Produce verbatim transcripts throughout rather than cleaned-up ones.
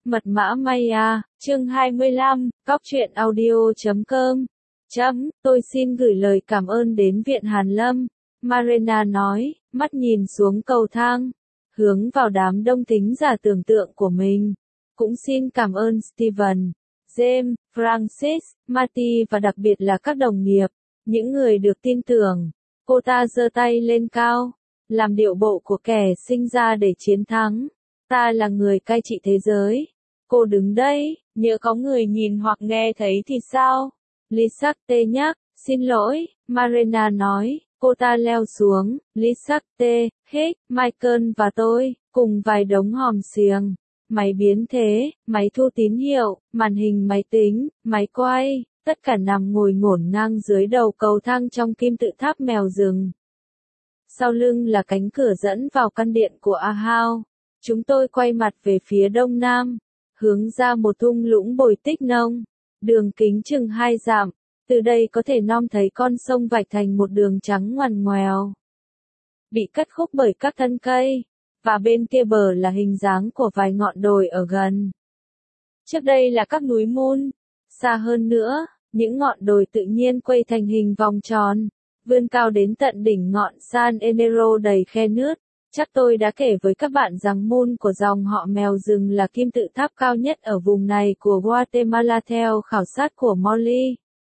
Mật mã Maya, chương hai mươi lăm, góc truyện audio chấm com. Chấm, tôi xin gửi lời cảm ơn đến Viện Hàn Lâm. Marina nói, mắt nhìn xuống cầu thang, hướng vào đám đông thính giả tưởng tượng của mình. Cũng xin cảm ơn Steven, James, Francis, Marty và đặc biệt là các đồng nghiệp, những người được tin tưởng. Cô ta giơ tay lên cao, làm điệu bộ của kẻ sinh ra để chiến thắng. Ta là người cai trị thế giới. Cô đứng đây, nhỡ có người nhìn hoặc nghe thấy thì sao? Lisacte nhắc, xin lỗi, Marina nói. Cô ta leo xuống, Lisacte, Hick, Michael và tôi, cùng vài đống hòm xiềng, máy biến thế, máy thu tín hiệu, màn hình máy tính, máy quay, tất cả nằm ngồi ngổn ngang dưới đầu cầu thang trong kim tự tháp mèo rừng. Sau lưng là cánh cửa dẫn vào căn điện của Ahau. Chúng tôi quay mặt về phía đông nam, hướng ra một thung lũng bồi tích nông, đường kính chừng hai dặm, từ đây có thể nom thấy con sông vạch thành một đường trắng ngoằn ngoèo, bị cắt khúc bởi các thân cây, và bên kia bờ là hình dáng của vài ngọn đồi ở gần. Trước đây là các núi Moon, xa hơn nữa, những ngọn đồi tự nhiên quay thành hình vòng tròn, vươn cao đến tận đỉnh ngọn San Enero đầy khe nứt. Chắc tôi đã kể với các bạn rằng Moon của dòng họ mèo rừng là kim tự tháp cao nhất ở vùng này của Guatemala theo khảo sát của Molly.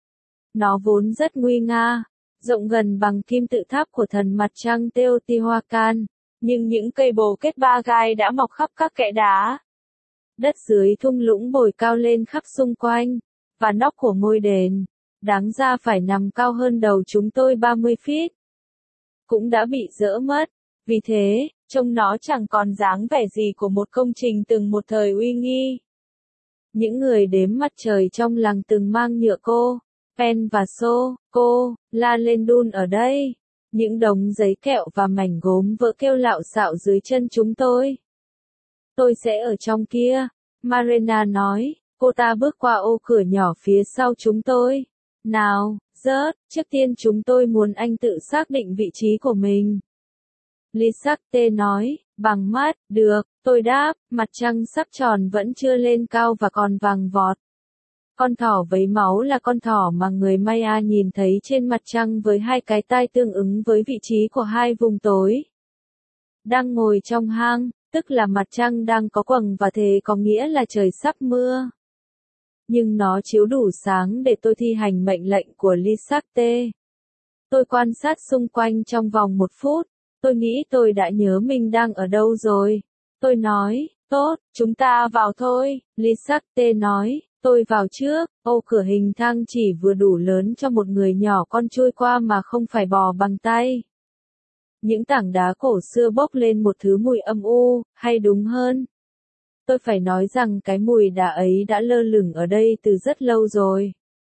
Nó vốn rất nguy nga, rộng gần bằng kim tự tháp của thần mặt trăng Teotihuacan, nhưng những cây bồ kết ba gai đã mọc khắp các kẽ đá. Đất dưới thung lũng bồi cao lên khắp xung quanh, và nóc của ngôi đền, đáng ra phải nằm cao hơn đầu chúng tôi ba mươi feet, cũng đã bị dỡ mất. Vì thế, trông nó chẳng còn dáng vẻ gì của một công trình từng một thời uy nghi. Những người đếm mặt trời trong làng từng mang nhựa cô, pen và xô, cô, la lên đun ở đây. Những đống giấy kẹo và mảnh gốm vỡ kêu lạo xạo dưới chân chúng tôi. Tôi sẽ ở trong kia, Marina nói. Cô ta bước qua ô cửa nhỏ phía sau chúng tôi. Nào, rớt, trước tiên chúng tôi muốn anh tự xác định vị trí của mình. Lisacte nói, bằng mắt, được, tôi đáp, mặt trăng sắc tròn vẫn chưa lên cao và còn vàng vọt. Con thỏ vấy máu là con thỏ mà người Maya nhìn thấy trên mặt trăng với hai cái tai tương ứng với vị trí của hai vùng tối. Đang ngồi trong hang, tức là mặt trăng đang có quầng và thế có nghĩa là trời sắp mưa. Nhưng nó chiếu đủ sáng để tôi thi hành mệnh lệnh của Lisacte. Tôi quan sát xung quanh trong vòng một phút. Tôi nghĩ tôi đã nhớ mình đang ở đâu rồi. Tôi nói, tốt, chúng ta vào thôi. Lisacte nói, tôi vào trước. Ô cửa hình thang chỉ vừa đủ lớn cho một người nhỏ con trôi qua mà không phải bò bằng tay. Những tảng đá cổ xưa bốc lên một thứ mùi âm u, hay đúng hơn. Tôi phải nói rằng cái mùi đá ấy đã lơ lửng ở đây từ rất lâu rồi.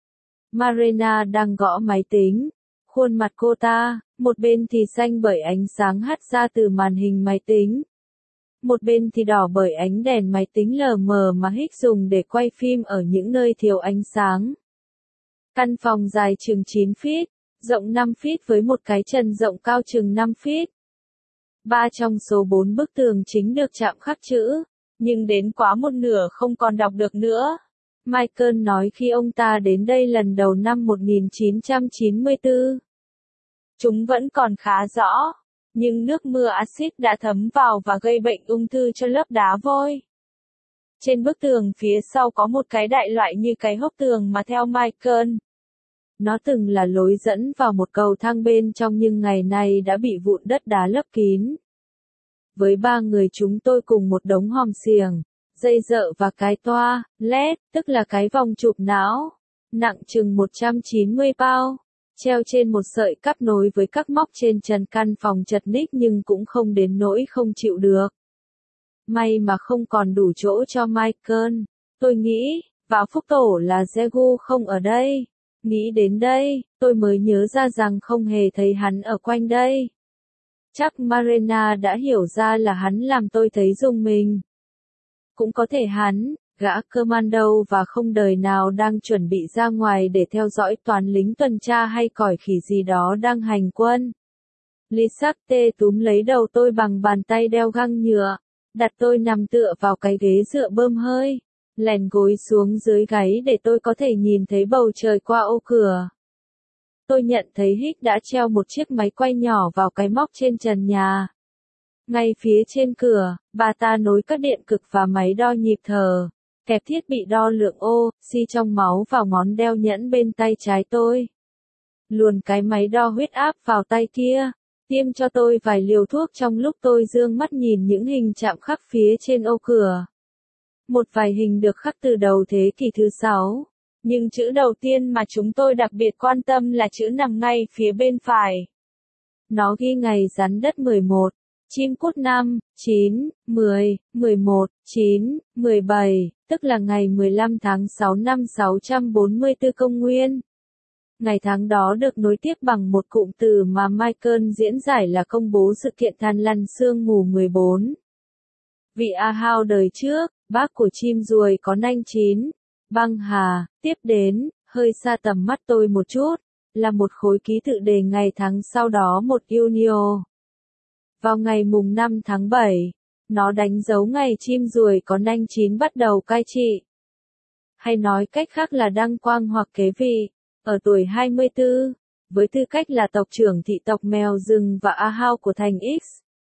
Marina đang gõ máy tính. Khuôn mặt cô ta, một bên thì xanh bởi ánh sáng hắt ra từ màn hình máy tính. Một bên thì đỏ bởi ánh đèn máy tính lờ mờ mà Hick dùng để quay phim ở những nơi thiếu ánh sáng. Căn phòng dài chừng chín feet, rộng năm feet với một cái trần rộng cao chừng năm feet. Ba trong số bốn bức tường chính được chạm khắc chữ, nhưng đến quá một nửa không còn đọc được nữa. Michael nói khi ông ta đến đây lần đầu năm một nghìn chín trăm chín mươi tư. Chúng vẫn còn khá rõ, nhưng nước mưa axit đã thấm vào và gây bệnh ung thư cho lớp đá vôi. Trên bức tường phía sau có một cái đại loại như cái hốc tường mà theo Michael. Nó từng là lối dẫn vào một cầu thang bên trong nhưng ngày nay đã bị vụn đất đá lấp kín. Với ba người chúng tôi cùng một đống hòm xiềng, dây dợ và cái toa, led, tức là cái vòng chụp não, nặng chừng một trăm chín mươi pound, treo trên một sợi cáp nối với các móc trên trần căn phòng chật ních nhưng cũng không đến nỗi không chịu được. May mà không còn đủ chỗ cho Michael, tôi nghĩ, vào phúc tổ là Jegu không ở đây. Nghĩ đến đây, tôi mới nhớ ra rằng không hề thấy hắn ở quanh đây. Chắc Marina đã hiểu ra là hắn làm tôi thấy rùng mình. Cũng có thể hắn, gã commando và không đời nào đang chuẩn bị ra ngoài để theo dõi toán lính tuần tra hay còi khỉ gì đó đang hành quân. Lisacte túm lấy đầu tôi bằng bàn tay đeo găng nhựa. đặt tôi nằm tựa vào cái ghế dựa bơm hơi, lèn gối xuống dưới gáy để tôi có thể nhìn thấy bầu trời qua ô cửa. Tôi nhận thấy Hicks đã treo một chiếc máy quay nhỏ vào cái móc trên trần nhà. Ngay phía trên cửa, bà ta nối các điện cực và máy đo nhịp thở, kẹp thiết bị đo lượng oxy trong máu vào ngón đeo nhẫn bên tay trái tôi. Luồn cái máy đo huyết áp vào tay kia, tiêm cho tôi vài liều thuốc trong lúc tôi dương mắt nhìn những hình chạm khắc phía trên ô cửa. Một vài hình được khắc từ đầu thế kỷ thứ sáu, nhưng chữ đầu tiên mà chúng tôi đặc biệt quan tâm là chữ nằm ngay phía bên phải. Nó ghi ngày rắn đất mười một, chim cút năm, chín, mười, mười một, chín, mười bảy, tức là ngày mười lăm tháng sáu năm sáu trăm bốn mươi tư công nguyên. Ngày tháng đó được nối tiếp bằng một cụm từ mà Michael diễn giải là công bố sự kiện than lăn sương mù mười bốn. Vị A Hao đời trước, bác của chim ruồi có nanh chín, băng hà, tiếp đến, hơi xa tầm mắt tôi một chút, là một khối ký tự đề ngày tháng sau đó một Junio. Vào ngày mùng năm tháng bảy, nó đánh dấu ngày chim ruồi có nanh chín bắt đầu cai trị. Hay nói cách khác là đăng quang hoặc kế vị, ở tuổi hai mươi tư, với tư cách là tộc trưởng thị tộc mèo rừng và A Hao của thành X.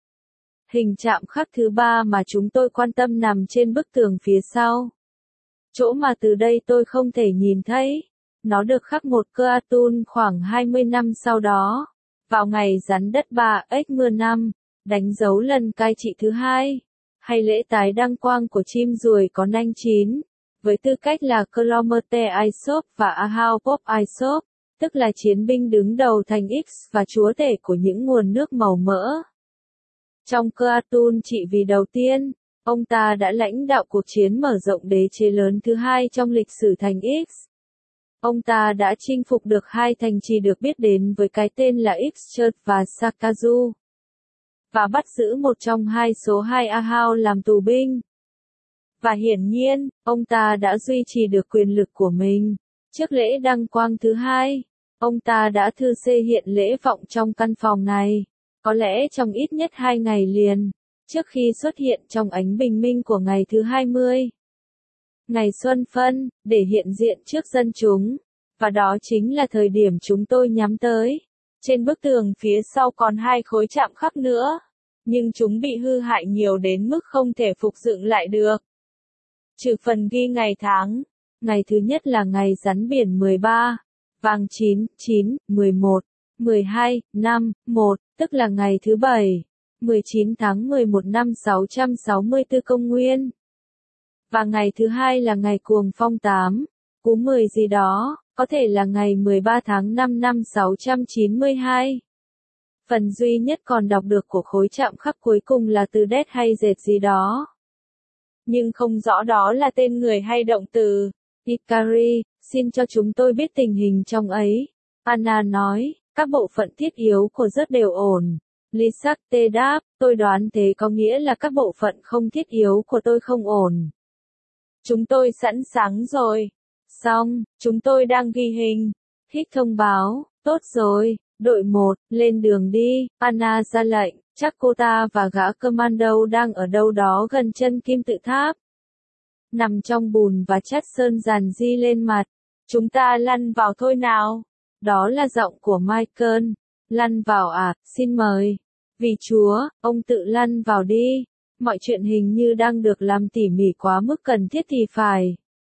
Hình chạm khắc thứ ba mà chúng tôi quan tâm nằm trên bức tường phía sau. Chỗ mà từ đây tôi không thể nhìn thấy. Nó được khắc một cartoon khoảng hai mươi năm sau đó. Vào ngày rắn đất ba x mưa năm, đánh dấu lần cai trị thứ hai, hay lễ tái đăng quang của chim ruồi có nanh chín, với tư cách là Clomete Aesop và Ahau Pop Aesop, tức là chiến binh đứng đầu thành X và chúa tể của những nguồn nước màu mỡ. Trong cartoon trị vì đầu tiên, ông ta đã lãnh đạo cuộc chiến mở rộng đế chế lớn thứ hai trong lịch sử thành X. Ông ta đã chinh phục được hai thành trì được biết đến với cái tên là X-Church và Sakazu, và bắt giữ một trong hai số hai Ahau làm tù binh. Và hiển nhiên, ông ta đã duy trì được quyền lực của mình. Trước lễ đăng quang thứ hai, ông ta đã thư xê hiện lễ vọng trong căn phòng này, có lẽ trong ít nhất hai ngày liền, trước khi xuất hiện trong ánh bình minh của ngày thứ hai mươi. Ngày Xuân Phân, để hiện diện trước dân chúng, và đó chính là thời điểm chúng tôi nhắm tới. Trên bức tường phía sau còn hai khối chạm khắc nữa, nhưng chúng bị hư hại nhiều đến mức không thể phục dựng lại được. Trừ phần ghi ngày tháng, ngày thứ nhất là ngày rắn biển mười ba, vàng chín, chín, mười một, mười hai, năm, một, tức là ngày thứ bảy, mười chín tháng mười một năm sáu trăm sáu mươi tư công nguyên. Và ngày thứ hai là ngày cuồng phong tám, cú mười gì đó, có thể là ngày mười ba tháng năm năm sáu trăm chín mươi hai. Phần duy nhất còn đọc được của khối chạm khắc cuối cùng là từ đét hay dệt gì đó. Nhưng không rõ đó là tên người hay động từ. Ikari, xin cho chúng tôi biết tình hình trong ấy. Anna nói, các bộ phận thiết yếu của rất đều ổn. Lisacte đáp, tôi đoán thế có nghĩa là các bộ phận không thiết yếu của tôi không ổn. Chúng tôi sẵn sàng rồi. Xong, chúng tôi đang ghi hình. Hicks thông báo, tốt rồi, đội một, lên đường đi. Anna ra lệnh, chắc cô ta và gã commando đang ở đâu đó gần chân kim tự tháp. Nằm trong bùn và chất sơn dàn di lên mặt. Chúng ta lăn vào thôi nào. Đó là giọng của Michael. Lăn vào à, xin mời. Vì Chúa, ông tự lăn vào đi. Mọi chuyện hình như đang được làm tỉ mỉ quá mức cần thiết thì phải.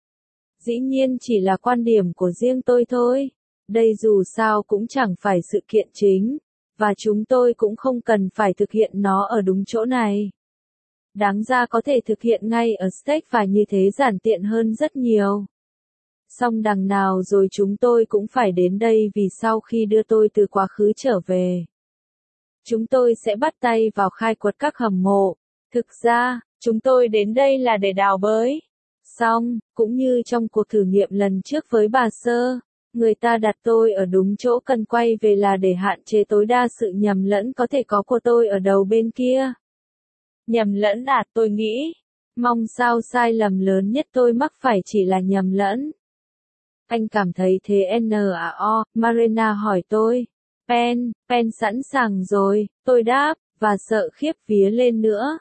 Dĩ nhiên chỉ là quan điểm của riêng tôi thôi. Đây dù sao cũng chẳng phải sự kiện chính, và chúng tôi cũng không cần phải thực hiện nó ở đúng chỗ này. Đáng ra có thể thực hiện ngay ở Steak và như thế giản tiện hơn rất nhiều. Song đằng nào rồi chúng tôi cũng phải đến đây vì sau khi đưa tôi từ quá khứ trở về, chúng tôi sẽ bắt tay vào khai quật các hầm mộ. Thực ra, chúng tôi đến đây là để đào bới. Xong, cũng như trong cuộc thử nghiệm lần trước với bà Sơ, người ta đặt tôi ở đúng chỗ cần quay về là để hạn chế tối đa sự nhầm lẫn có thể có của tôi ở đầu bên kia. Nhầm lẫn à, tôi nghĩ. Mong sao sai lầm lớn nhất tôi mắc phải chỉ là nhầm lẫn. Anh cảm thấy thế nào? Marina hỏi tôi. Pen, Pen sẵn sàng rồi, tôi đáp, và sợ khiếp vía lên nữa.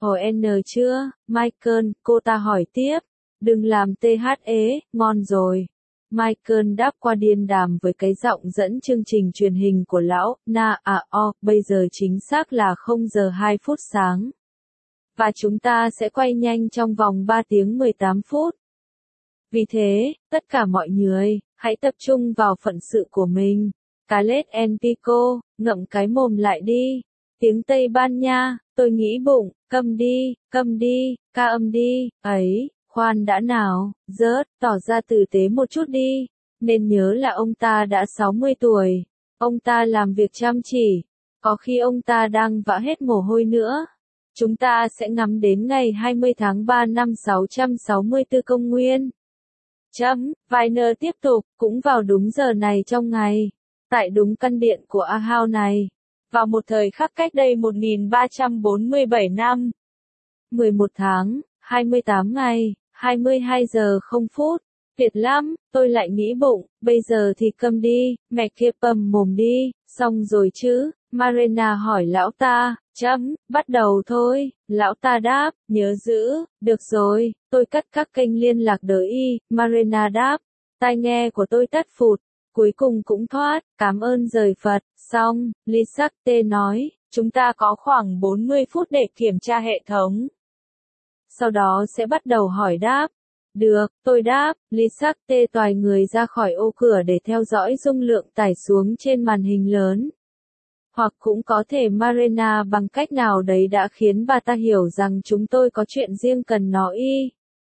ồ en chưa, Michael, cô ta hỏi tiếp. Đừng làm tê hát ế, ngon rồi. Michael đáp qua điên đàm với cái giọng dẫn chương trình truyền hình của lão, na à o, bây giờ chính xác là không giờ hai phút sáng. Và chúng ta sẽ quay nhanh trong vòng ba tiếng mười tám phút. Vì thế, tất cả mọi người, hãy tập trung vào phận sự của mình. Khaled en Pico, ngậm cái mồm lại đi. Tiếng Tây Ban Nha, tôi nghĩ bụng, câm đi, câm đi, ca âm đi, ấy, khoan đã nào, rớt, tỏ ra tử tế một chút đi. Nên nhớ là ông ta đã sáu mươi tuổi. Ông ta làm việc chăm chỉ. Có khi ông ta đang vã hết mồ hôi nữa. Chúng ta sẽ ngắm đến ngày hai mươi tháng ba năm sáu trăm sáu mươi tư công nguyên. Chấm, Weiner tiếp tục, cũng vào đúng giờ này trong ngày. Tại đúng căn điện của Ahau này. Vào một thời khắc cách đây một nghìn ba trăm bốn mươi bảy năm. mười một tháng, hai mươi tám ngày, hai mươi hai giờ không phút. Tuyệt lắm, tôi lại nghĩ bụng, bây giờ thì câm đi, mẹ kia bầm mồm đi, xong rồi chứ. Marina hỏi lão ta, chấm, bắt đầu thôi, lão ta đáp, nhớ giữ, được rồi, tôi cắt các kênh liên lạc đỡ y, Marina đáp, tai nghe của tôi tắt phụt, cuối cùng cũng thoát, cảm ơn rời Phật, xong, Lisacte nói, chúng ta có khoảng bốn mươi phút để kiểm tra hệ thống. Sau đó sẽ bắt đầu hỏi đáp. Được, tôi đáp, Lisacte toài người ra khỏi ô cửa để theo dõi dung lượng tải xuống trên màn hình lớn. Hoặc cũng có thể Marina bằng cách nào đấy đã khiến bà ta hiểu rằng chúng tôi có chuyện riêng cần nói y.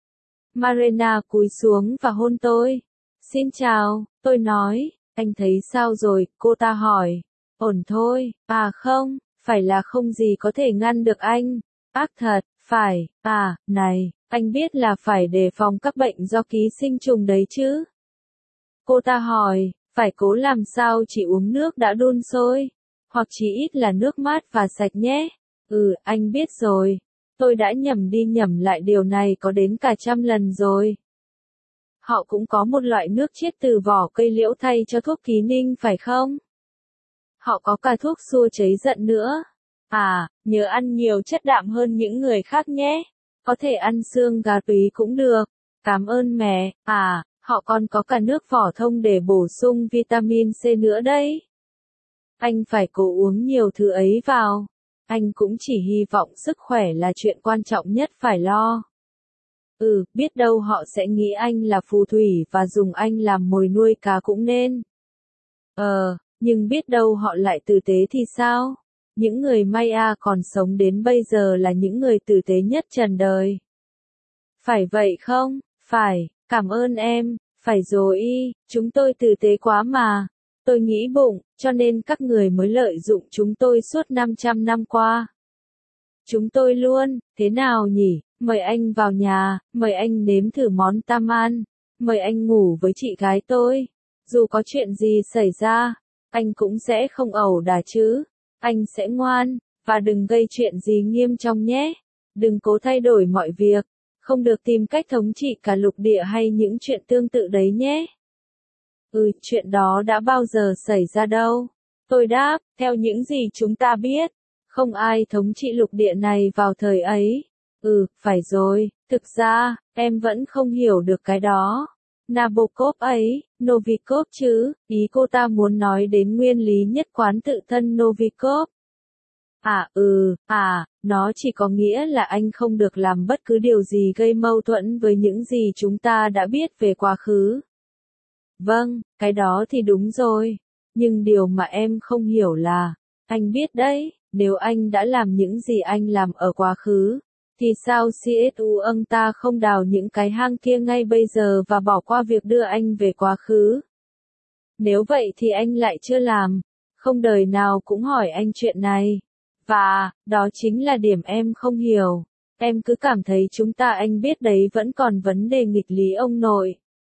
Marina cúi xuống và hôn tôi. Xin chào, tôi nói, anh thấy sao rồi, cô ta hỏi. Ổn thôi, à không, phải là không gì có thể ngăn được anh. Ác thật, phải, à, này, anh biết là phải đề phòng các bệnh do ký sinh trùng đấy chứ. Cô ta hỏi, phải cố làm sao chỉ uống nước đã đun sôi. Hoặc chỉ ít là nước mát và sạch nhé. Ừ, anh biết rồi. Tôi đã nhẩm đi nhẩm lại điều này có đến cả trăm lần rồi. Họ cũng có một loại nước chiết từ vỏ cây liễu thay cho thuốc ký ninh phải không? Họ có cả thuốc xua cháy giận nữa. À, nhớ ăn nhiều chất đạm hơn những người khác nhé. Có thể ăn xương gà tùy cũng được. Cảm ơn mẹ. À, họ còn có cả nước vỏ thông để bổ sung vitamin C nữa đấy. Anh phải cố uống nhiều thứ ấy vào. Anh cũng chỉ hy vọng sức khỏe là chuyện quan trọng nhất phải lo. Ừ, biết đâu họ sẽ nghĩ anh là phù thủy và dùng anh làm mồi nuôi cá cũng nên. Ờ, nhưng biết đâu họ lại tử tế thì sao? Những người Maya còn sống đến bây giờ là những người tử tế nhất trần đời. Phải vậy không? Phải, cảm ơn em, phải rồi y, chúng tôi tử tế quá mà. Tôi nghĩ bụng, cho nên các người mới lợi dụng chúng tôi suốt năm trăm năm qua. Chúng tôi luôn, thế nào nhỉ? Mời anh vào nhà, mời anh nếm thử món taman, mời anh ngủ với chị gái tôi. Dù có chuyện gì xảy ra, anh cũng sẽ không ẩu đả chứ. Anh sẽ ngoan, và đừng gây chuyện gì nghiêm trọng nhé. Đừng cố thay đổi mọi việc, không được tìm cách thống trị cả lục địa hay những chuyện tương tự đấy nhé. Ừ, chuyện đó đã bao giờ xảy ra đâu. Tôi đáp, theo những gì chúng ta biết, không ai thống trị lục địa này vào thời ấy. Ừ, phải rồi, thực ra, em vẫn không hiểu được cái đó. Nabokov ấy, Novikov chứ, ý cô ta muốn nói đến nguyên lý nhất quán tự thân Novikov. À ừ, à, nó chỉ có nghĩa là anh không được làm bất cứ điều gì gây mâu thuẫn với những gì chúng ta đã biết về quá khứ. Vâng, cái đó thì đúng rồi. Nhưng điều mà em không hiểu là, anh biết đấy, nếu anh đã làm những gì anh làm ở quá khứ, thì sao xê ét u ông ta không đào những cái hang kia ngay bây giờ và bỏ qua việc đưa anh về quá khứ? Nếu vậy thì anh lại chưa làm, không đời nào cũng hỏi anh chuyện này. Và, đó chính là điểm em không hiểu. Em cứ cảm thấy chúng ta anh biết đấy vẫn còn vấn đề nghịch lý ông nội.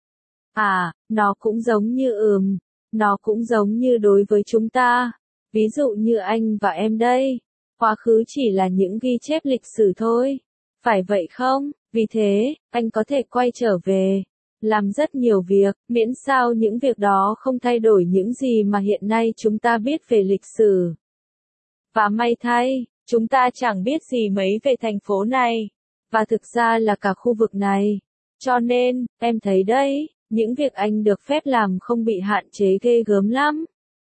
À, nó cũng giống như ừm, nó cũng giống như đối với chúng ta. Ví dụ như anh và em đây. Quá khứ chỉ là những ghi chép lịch sử thôi. Phải vậy không? Vì thế, anh có thể quay trở về, làm rất nhiều việc, miễn sao những việc đó không thay đổi những gì mà hiện nay chúng ta biết về lịch sử. Và may thay, Chúng ta chẳng biết gì mấy về thành phố này, và thực ra là cả khu vực này. Cho nên, em thấy đấy, những việc anh được phép làm không bị hạn chế ghê gớm lắm.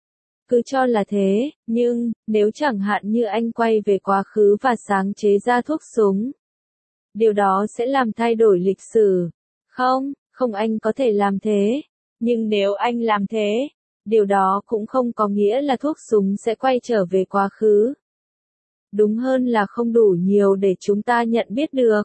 Cứ cho là thế, nhưng, nếu chẳng hạn như anh quay về quá khứ và sáng chế ra thuốc súng, điều đó sẽ làm thay đổi lịch sử. Không, không anh có thể làm thế. Nhưng nếu anh làm thế, điều đó cũng không có nghĩa là thuốc súng sẽ quay trở về quá khứ. Đúng hơn là không đủ nhiều để chúng ta nhận biết được.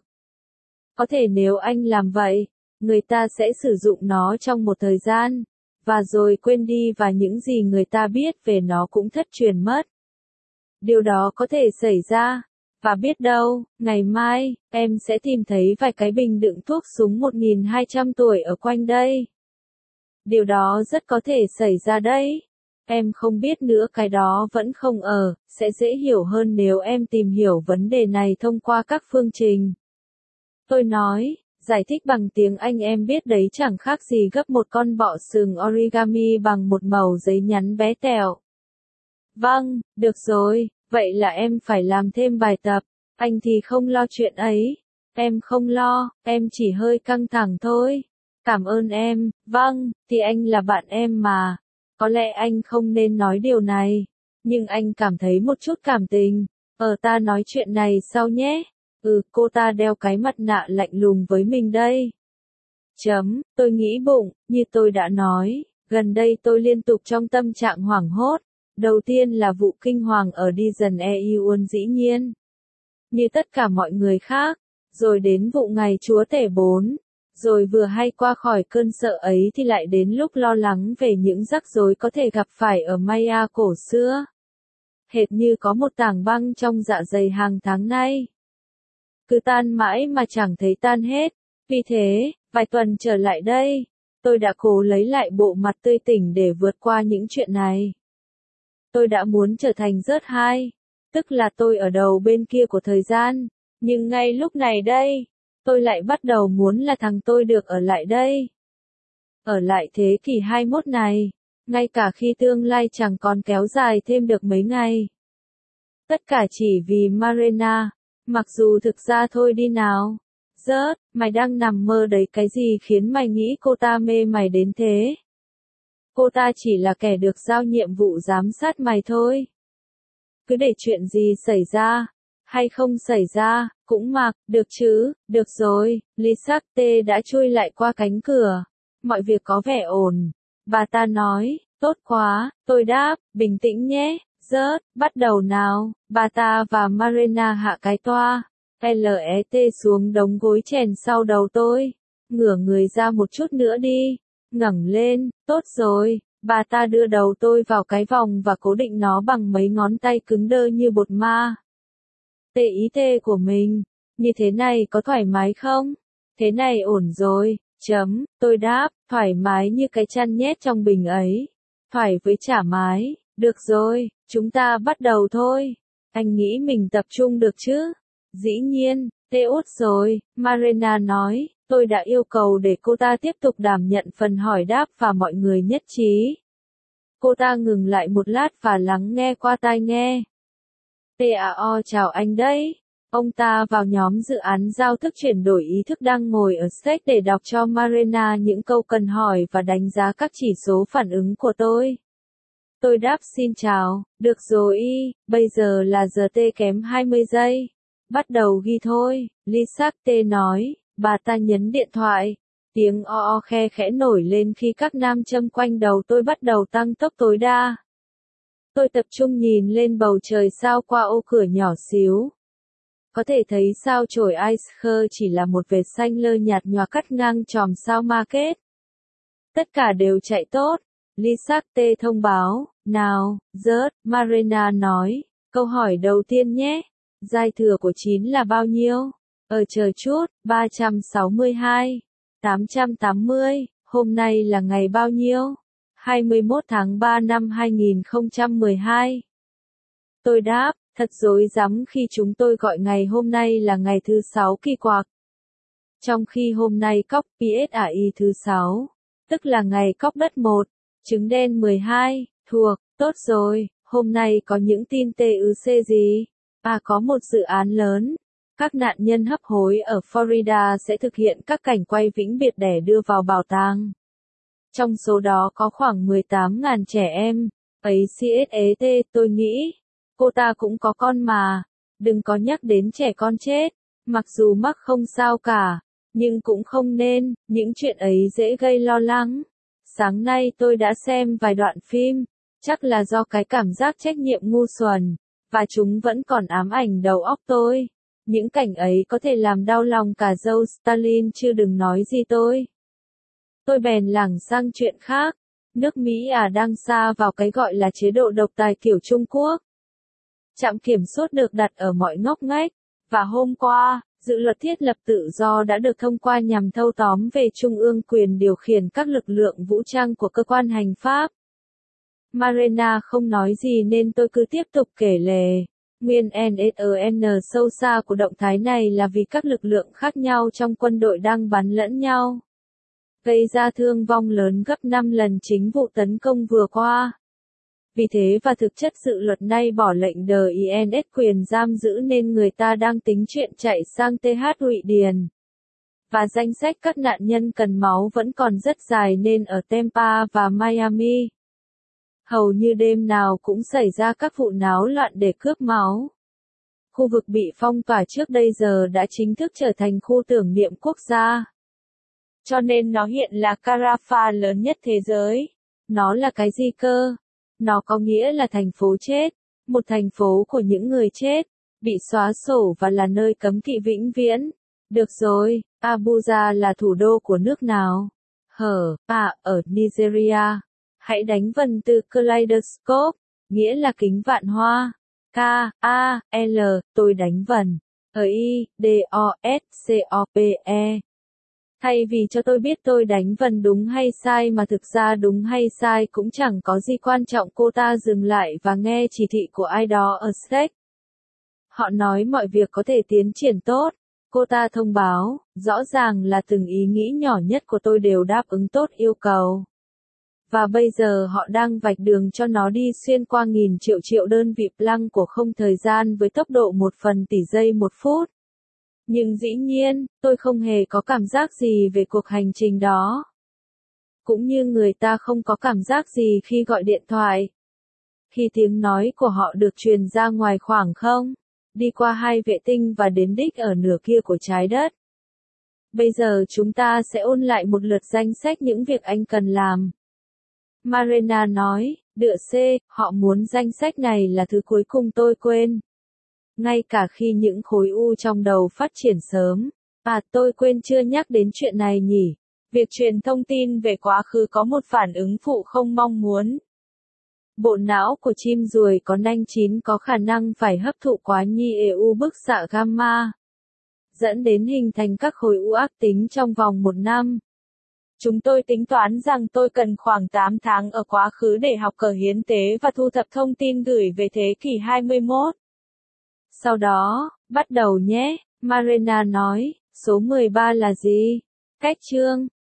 Có thể nếu anh làm vậy, người ta sẽ sử dụng nó trong một thời gian, và rồi quên đi và những gì người ta biết về nó cũng thất truyền mất. Điều đó có thể xảy ra, và biết đâu, ngày mai, em sẽ tìm thấy vài cái bình đựng thuốc súng một nghìn hai trăm tuổi ở quanh đây. Điều đó rất có thể xảy ra đấy. Em không biết nữa cái đó vẫn không ở, sẽ dễ hiểu hơn nếu em tìm hiểu vấn đề này thông qua các phương trình. Tôi nói, giải thích bằng tiếng Anh em biết đấy chẳng khác gì gấp một con bọ sừng origami bằng một mẩu giấy nhắn bé tẹo. Vâng, được rồi, vậy là em phải làm thêm bài tập, anh thì không lo chuyện ấy. Em không lo, em chỉ hơi căng thẳng thôi. Cảm ơn em, vâng, thì anh là bạn em mà. Có lẽ anh không nên nói điều này, nhưng anh cảm thấy một chút cảm tình. Ờ ta nói chuyện này sau nhé. Ừ, cô ta đeo cái mặt nạ lạnh lùng với mình đây. Chấm, tôi nghĩ bụng, như tôi đã nói, gần đây tôi liên tục trong tâm trạng hoảng hốt. Đầu tiên là vụ kinh hoàng ở Dijon e Iun dĩ nhiên. Như tất cả mọi người khác, rồi đến vụ ngày Chúa Tể bốn. Rồi vừa hay qua khỏi cơn sợ ấy thì lại đến lúc lo lắng về những rắc rối có thể gặp phải ở Maya cổ xưa. Hệt như có một tảng băng trong dạ dày hàng tháng nay. Cứ tan mãi mà chẳng thấy tan hết. Vì thế, vài tuần trở lại đây, tôi đã cố lấy lại bộ mặt tươi tỉnh để vượt qua những chuyện này. Tôi đã muốn trở thành rớt hai, tức là tôi ở đầu bên kia của thời gian, nhưng ngay lúc này đây, tôi lại bắt đầu muốn là thằng tôi được ở lại đây. Ở lại thế kỷ hai mươi mốt này, ngay cả khi tương lai chẳng còn kéo dài thêm được mấy ngày. Tất cả chỉ vì Marina, mặc dù thực ra thôi đi nào. Rớt, mày đang nằm mơ đấy cái gì khiến mày nghĩ cô ta mê mày đến thế? Cô ta chỉ là kẻ được giao nhiệm vụ giám sát mày thôi. Cứ để chuyện gì xảy ra, hay không xảy ra, cũng mặc, được chứ, được rồi, Lisette đã chui lại qua cánh cửa. Mọi việc có vẻ ổn. Bà ta nói, tốt quá, tôi đáp, bình tĩnh nhé, rớt, bắt đầu nào. Bà ta và Marina hạ cái toa, lét xuống đống gối chèn sau đầu tôi. Ngửa người ra một chút nữa đi, ngẩng lên, tốt rồi. Bà ta đưa đầu tôi vào cái vòng và cố định nó bằng mấy ngón tay cứng đơ như bột ma. Tê ý tê của mình, như thế này có thoải mái không? Thế này ổn rồi, chấm, tôi đáp, thoải mái như cái chăn nhét trong bình ấy. Thoải với chả mái, được rồi, chúng ta bắt đầu thôi. Anh nghĩ mình tập trung được chứ? Dĩ nhiên, tê út rồi, Marina nói, tôi đã yêu cầu để cô ta tiếp tục đảm nhận phần hỏi đáp và mọi người nhất trí. Cô ta ngừng lại một lát và lắng nghe qua tai nghe. tao chào anh đấy. Ông ta vào nhóm dự án giao thức chuyển đổi ý thức đang ngồi ở Slack để đọc cho Marina những câu cần hỏi và đánh giá các chỉ số phản ứng của tôi. Tôi đáp xin chào, được rồi y, bây giờ là giờ t kém hai mươi giây. Bắt đầu ghi thôi, Lisette nói, bà ta nhấn điện thoại. Tiếng o o khe khẽ nổi lên khi các nam châm quanh đầu tôi bắt đầu tăng tốc tối đa. Tôi tập trung nhìn lên bầu trời sao qua ô cửa nhỏ xíu. Có thể thấy sao chổi Iceher chỉ là một vệt xanh lơ nhạt nhòa cắt ngang chòm sao Market. Tất cả đều chạy tốt. Lisette thông báo, nào, rớt, Marina nói, câu hỏi đầu tiên nhé. Giai thừa của chín là bao nhiêu? Ờ chờ chút, ba trăm sáu mươi hai, tám trăm tám mươi, hôm nay là ngày bao nhiêu? hai mươi mốt tháng ba năm hai nghìn không trăm mười hai. Tôi đáp, thật rối rắm khi chúng tôi gọi ngày hôm nay là ngày thứ sáu kỳ quặc. Trong khi hôm nay cóc pê ét a i thứ sáu, tức là ngày cóc đất một, trứng đen mười hai, thuộc, tốt rồi, hôm nay có những tin tê ư xê gì? À có một dự án lớn. Các nạn nhân hấp hối ở Florida sẽ thực hiện các cảnh quay vĩnh biệt để đưa vào bảo tàng. Trong số đó có khoảng mười tám nghìn trẻ em. Ấy chết, tôi nghĩ. Cô ta cũng có con mà. Đừng có nhắc đến trẻ con chết. Mặc dù mắc không sao cả. Nhưng cũng không nên. Những chuyện ấy dễ gây lo lắng. Sáng nay tôi đã xem vài đoạn phim. Chắc là do cái cảm giác trách nhiệm ngu xuẩn. Và chúng vẫn còn ám ảnh đầu óc tôi. Những cảnh ấy có thể làm đau lòng cả dâu Stalin chứ đừng nói gì tôi. Tôi bèn lảng sang chuyện khác. Nước Mỹ à đang sa vào cái gọi là chế độ độc tài kiểu Trung Quốc. Trạm kiểm soát được đặt ở mọi ngóc ngách. Và hôm qua, dự luật thiết lập tự do đã được thông qua nhằm thâu tóm về trung ương quyền điều khiển các lực lượng vũ trang của cơ quan hành pháp. Marina không nói gì nên tôi cứ tiếp tục kể lể. Nguyên nhân sâu xa của động thái này là vì các lực lượng khác nhau trong quân đội đang bắn lẫn nhau, gây ra thương vong lớn gấp năm lần chính vụ tấn công vừa qua. Vì thế và thực chất dự luật này bỏ lệnh đờ i en ét quyền giam giữ nên người ta đang tính chuyện chạy sang tê hát Thụy Điển. Và danh sách các nạn nhân cần máu vẫn còn rất dài nên ở Tampa và Miami, hầu như đêm nào cũng xảy ra các vụ náo loạn để cướp máu. Khu vực bị phong tỏa trước đây giờ đã chính thức trở thành khu tưởng niệm quốc gia. Cho nên nó hiện là Carafa lớn nhất thế giới. Nó là cái gì cơ? Nó có nghĩa là thành phố chết, một thành phố của những người chết, bị xóa sổ và là nơi cấm kỵ vĩnh viễn. Được rồi, Abuja là thủ đô của nước nào? Hở, à, ở Nigeria. Hãy đánh vần từ kaleidoscope, nghĩa là kính vạn hoa. K, A, L, tôi đánh vần. I, D, O, S, C, O, P, E. Thay vì cho tôi biết tôi đánh vần đúng hay sai mà thực ra đúng hay sai cũng chẳng có gì quan trọng, cô ta dừng lại và nghe chỉ thị của ai đó ở Slack. Họ nói mọi việc có thể tiến triển tốt. Cô ta thông báo, rõ ràng là từng ý nghĩ nhỏ nhất của tôi đều đáp ứng tốt yêu cầu. Và bây giờ họ đang vạch đường cho nó đi xuyên qua nghìn triệu triệu đơn vị Planck của không thời gian với tốc độ một phần tỷ giây một phút. Nhưng dĩ nhiên, tôi không hề có cảm giác gì về cuộc hành trình đó. Cũng như người ta không có cảm giác gì khi gọi điện thoại. Khi tiếng nói của họ được truyền ra ngoài khoảng không, đi qua hai vệ tinh và đến đích ở nửa kia của trái đất. Bây giờ chúng ta sẽ ôn lại một lượt danh sách những việc anh cần làm. Marina nói, đựa C, họ muốn danh sách này là thứ cuối cùng tôi quên. Ngay cả khi những khối u trong đầu phát triển sớm. À, tôi quên chưa nhắc đến chuyện này nhỉ. Việc truyền thông tin về quá khứ có một phản ứng phụ không mong muốn. Bộ não của chim ruồi có nanh chín có khả năng phải hấp thụ quá nhiều bức xạ gamma, dẫn đến hình thành các khối u ác tính trong vòng một năm. Chúng tôi tính toán rằng tôi cần khoảng tám tháng ở quá khứ để học cờ hiến tế và thu thập thông tin gửi về thế kỷ hai mươi mốt. Sau đó, bắt đầu nhé, Marina nói, số mười ba là gì? Cách chương.